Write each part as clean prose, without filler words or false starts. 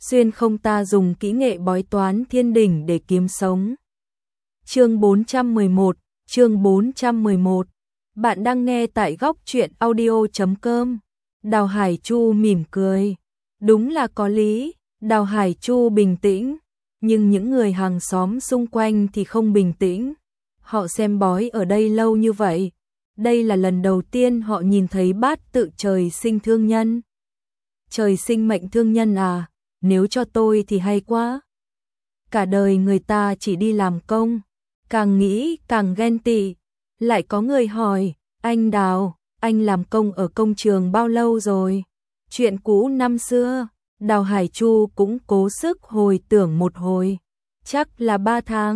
xuyên không ta dùng kỹ nghệ bói toán thiên đỉnh để kiếm sống. Chương 411, chương 411. Bạn đang nghe tại góc truyện audio.com. Đào Hải Chu mỉm cười. Đúng là có lý, Đào Hải Chu bình tĩnh, nhưng những người hàng xóm xung quanh thì không bình tĩnh. Họ xem bói ở đây lâu như vậy, đây là lần đầu tiên họ nhìn thấy bát tự trời sinh thương nhân. Trời sinh mệnh thương nhân à, nếu cho tôi thì hay quá. Cả đời người ta chỉ đi làm công, càng nghĩ càng ghen tị. Lại có người hỏi, anh Đào, anh làm công ở công trường bao lâu rồi? Chuyện cũ năm xưa, Đào Hải Chu cũng cố sức hồi tưởng một hồi. Chắc là 3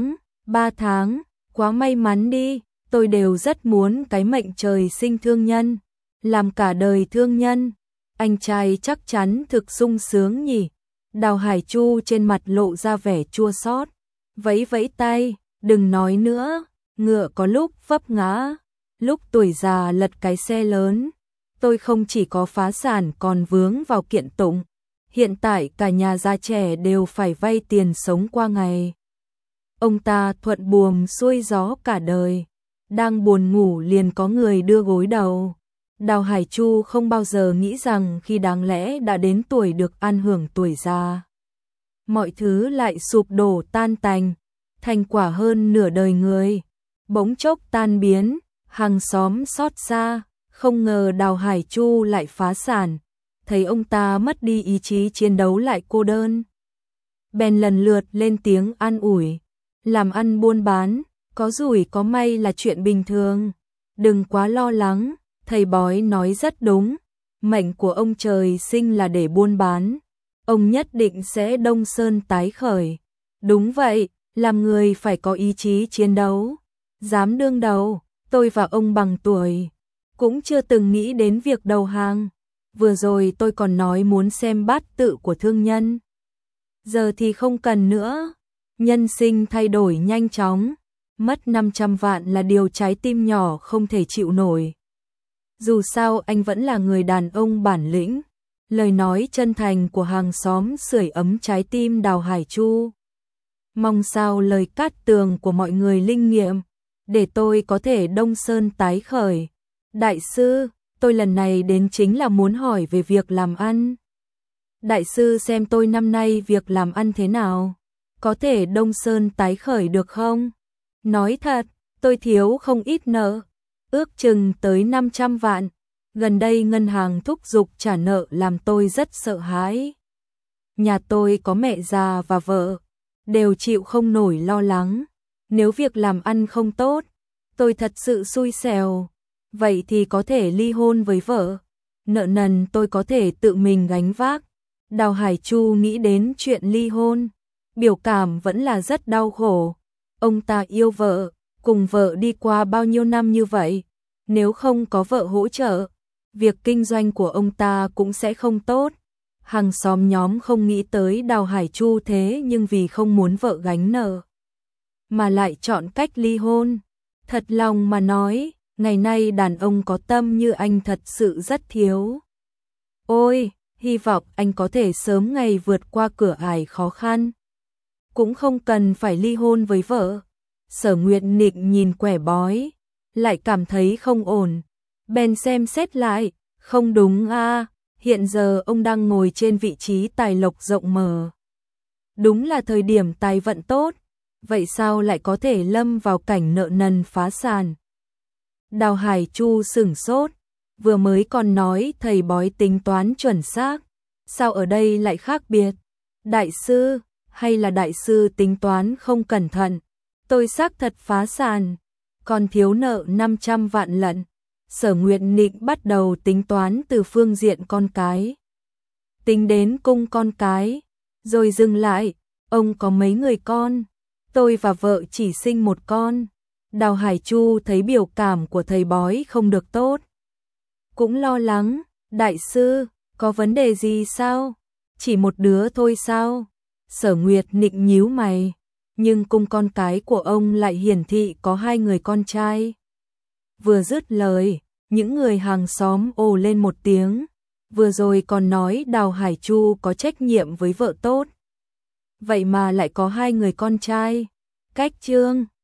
tháng, quá may mắn đi, tôi đều rất muốn cái mệnh trời sinh thương nhân, làm cả đời thương nhân. Anh trai chắc chắn thực sung sướng nhỉ? Đào Hải Chu trên mặt lộ ra vẻ chua xót, vẫy vẫy tay, đừng nói nữa, ngựa có lúc vấp ngã, lúc tuổi già lật cái xe lớn. Tôi không chỉ có phá sản còn vướng vào kiện tụng. Hiện tại cả nhà già trẻ đều phải vay tiền sống qua ngày. Ông ta thuận buồm xuôi gió cả đời, đang buồn ngủ liền có người đưa gối đầu. Đào Hải Chu không bao giờ nghĩ rằng khi đáng lẽ đã đến tuổi được ăn hưởng tuổi già, mọi thứ lại sụp đổ tan tành, thành quả hơn nửa đời người bỗng chốc tan biến. Hàng xóm xót xa, không ngờ Đào Hải Chu lại phá sản, thấy ông ta mất đi ý chí chiến đấu lại cô đơn. Bèn lần lượt lên tiếng an ủi, làm ăn buôn bán, có rủi có may là chuyện bình thường, đừng quá lo lắng, thầy bói nói rất đúng, mệnh của ông trời sinh là để buôn bán, ông nhất định sẽ đông sơn tái khởi. Đúng vậy, làm người phải có ý chí chiến đấu, dám đương đầu. Tôi và ông bằng tuổi, cũng chưa từng nghĩ đến việc đầu hàng. Vừa rồi tôi còn nói muốn xem bát tự của thương nhân, giờ thì không cần nữa. Nhân sinh thay đổi nhanh chóng, mất 500 vạn là điều trái tim nhỏ không thể chịu nổi. Dù sao anh vẫn là người đàn ông bản lĩnh. Lời nói chân thành của hàng xóm sưởi ấm trái tim Đào Hải Chu. Mong sao lời cát tường của mọi người linh nghiệm, để tôi có thể đông sơn tái khởi. Đại sư, tôi lần này đến chính là muốn hỏi về việc làm ăn. Đại sư xem tôi năm nay việc làm ăn thế nào, có thể đông sơn tái khởi được không? Nói thật, tôi thiếu không ít nợ, ước chừng tới 500 vạn. Gần đây ngân hàng thúc giục trả nợ làm tôi rất sợ hãi. Nhà tôi có mẹ già và vợ, đều chịu không nổi lo lắng. Nếu việc làm ăn không tốt, tôi thật sự xui xẻo, vậy thì có thể ly hôn với vợ. Nợ nần tôi có thể tự mình gánh vác. Đào Hải Chu nghĩ đến chuyện ly hôn, biểu cảm vẫn là rất đau khổ. Ông ta yêu vợ, cùng vợ đi qua bao nhiêu năm như vậy, nếu không có vợ hỗ trợ, việc kinh doanh của ông ta cũng sẽ không tốt. Hàng xóm nhóm không nghĩ tới Đào Hải Chu thế nhưng vì không muốn vợ gánh nợ mà lại chọn cách ly hôn. Thật lòng mà nói, ngày nay đàn ông có tâm như anh thật sự rất thiếu. Ôi, hy vọng anh có thể sớm ngày vượt qua cửa ải khó khăn, cũng không cần phải ly hôn với vợ. Sở Nguyệt Nịnh nhìn quẻ bói, lại cảm thấy không ổn, bèn xem xét lại, không đúng a, hiện giờ ông đang ngồi trên vị trí tài lộc rộng mở, đúng là thời điểm tài vận tốt, vậy sao lại có thể lâm vào cảnh nợ nần phá sản? Đào Hải Chu sửng sốt, vừa mới còn nói thầy bói tính toán chuẩn xác, sao ở đây lại khác biệt? Đại sư, hay là đại sư tính toán không cẩn thận? Tôi xác thật phá sản, còn thiếu nợ 500 vạn lận. Sở Nguyệt Nịnh bắt đầu tính toán từ phương diện con cái, tính đến cung con cái, rồi dừng lại. Ông có mấy người con? Tôi và vợ chỉ sinh một con. Đào Hải Chu thấy biểu cảm của thầy bói không được tốt, cũng lo lắng. Đại sư, có vấn đề gì sao? Chỉ một đứa thôi sao? Sở Nguyệt Nịnh nhíu mày, nhưng cung con cái của ông lại hiển thị có 2 người con trai. Vừa dứt lời, những người hàng xóm ồ lên một tiếng, Vừa rồi còn nói Đào Hải Chu có trách nhiệm với vợ tốt. Vậy mà lại có hai người con trai. Cách Trương